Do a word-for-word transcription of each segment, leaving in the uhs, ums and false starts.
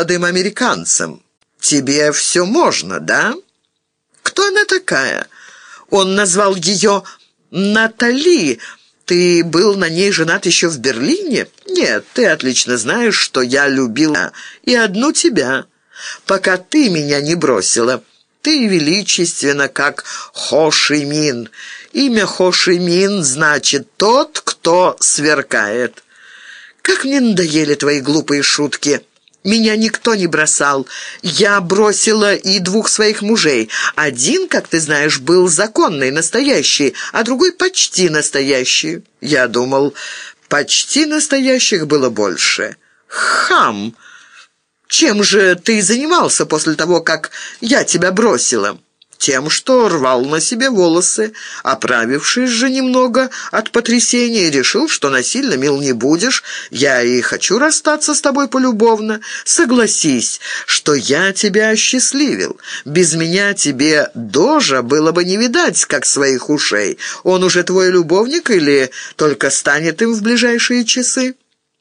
молодым американцем. Тебе все можно, да? Кто она такая? Он назвал ее Натали. Ты был на ней женат еще в Берлине? Нет, ты отлично знаешь, что я любила и одну тебя, пока ты меня не бросила. Ты величественна, как Хо Ши Мин. Имя Хо Ши Мин значит «тот, кто сверкает». Как мне надоели твои глупые шутки. Меня никто не бросал. Я бросила и двух своих мужей. Один, как ты знаешь, был законный, настоящий, а другой почти настоящий. Я думал, почти настоящих было больше. Хам! Чем же ты занимался после того, как я тебя бросила? Тем, что рвал на себе волосы. Оправившись же немного от потрясения, решил, что насильно мил не будешь. Я и хочу расстаться с тобой полюбовно. Согласись, что я тебя осчастливил. Без меня тебе Дожа было бы не видать, как своих ушей. Он уже твой любовник или только станет им в ближайшие часы?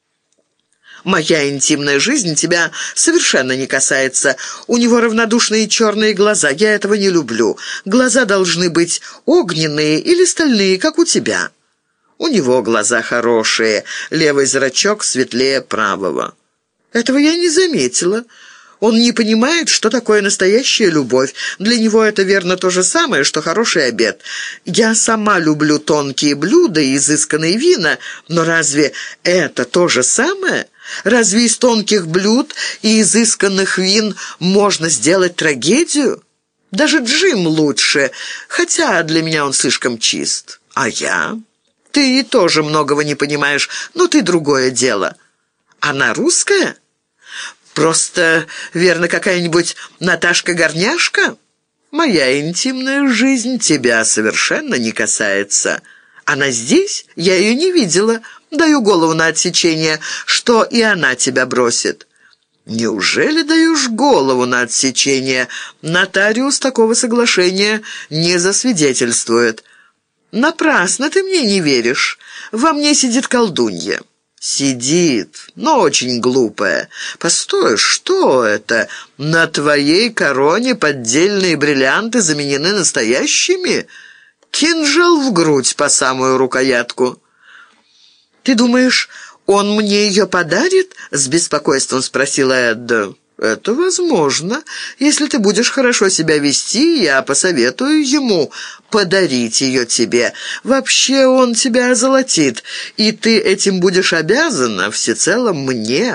Моя интимная жизнь тебя совершенно не касается. У него равнодушные черные глаза. Я этого не люблю. Глаза должны быть огненные или стальные, как у тебя. У него глаза хорошие, левый зрачок светлее правого. Этого я не заметила. Он не понимает, что такое настоящая любовь. Для него это, верно, то же самое, что хороший обед. Я сама люблю тонкие блюда и изысканные вина, но разве это то же самое? Разве из тонких блюд и изысканных вин можно сделать трагедию? Даже Джим лучше, хотя для меня он слишком чист. А я? Ты тоже многого не понимаешь, но ты другое дело. Она русская? Просто, верно, какая-нибудь Наташка-горняшка? Моя интимная жизнь тебя совершенно не касается. Она здесь? Я ее не видела. Даю голову на отсечение, что и она тебя бросит». «Неужели даешь голову на отсечение? Нотариус такого соглашения не засвидетельствует». «Напрасно ты мне не веришь. Во мне сидит колдунья». «Сидит, но очень глупая. Постой, что это? На твоей короне поддельные бриллианты заменены настоящими? Кинжал в грудь по самую рукоятку». «Ты думаешь, он мне ее подарит?» — с беспокойством спросила Эдда. «Это возможно. Если ты будешь хорошо себя вести, я посоветую ему подарить ее тебе. Вообще он тебя озолотит, и ты этим будешь обязана всецело мне».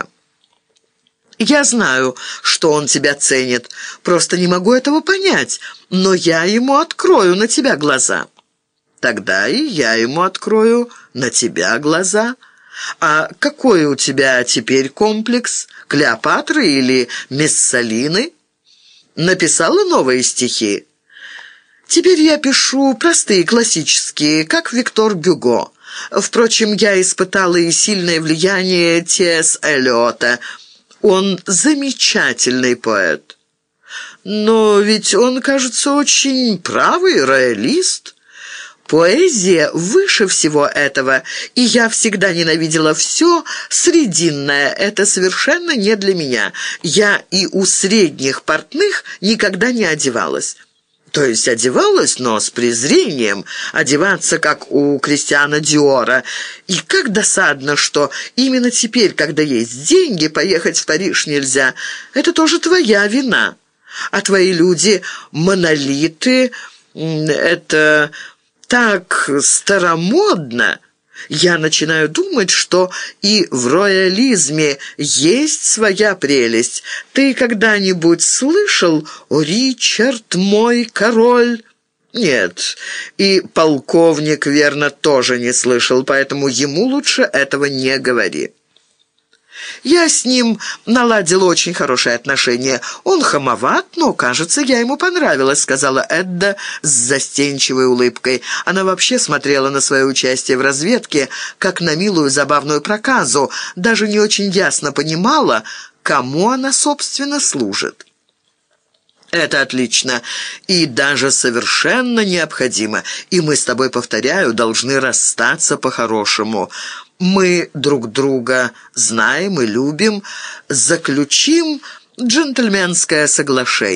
«Я знаю, что он тебя ценит, просто не могу этого понять, но я ему открою на тебя глаза». «Тогда и я ему открою на тебя глаза. А какой у тебя теперь комплекс? Клеопатры или Мессалины? Написала новые стихи?» «Теперь я пишу простые, классические, как Виктор Гюго. Впрочем, я испытала и сильное влияние Ти Эс Эллиота. Он замечательный поэт. Но ведь он, кажется, очень правый роялист». «Поэзия выше всего этого, и я всегда ненавидела все срединное. Это совершенно не для меня. Я и у средних портных никогда не одевалась». То есть одевалась, но с презрением, одеваться, как у Кристиана Диора. И как досадно, что именно теперь, когда есть деньги, поехать в Париж нельзя. Это тоже твоя вина. А твои люди – монолиты, это... так старомодно. Я начинаю думать, что и в роялизме есть своя прелесть. Ты когда-нибудь слышал «О, Ричард, мой король»? Нет, и полковник, верно, тоже не слышал, поэтому ему лучше этого не говори. Я с ним наладила очень хорошие отношения. Он хамоват, но, кажется, я ему понравилась», — сказала Эдда с застенчивой улыбкой. Она вообще смотрела на свое участие в разведке, как на милую забавную проказу, даже не очень ясно понимала, кому она, собственно, служит. «Это отлично и даже совершенно необходимо, и мы с тобой, повторяю, должны расстаться по-хорошему. Мы друг друга знаем и любим, заключим джентльменское соглашение.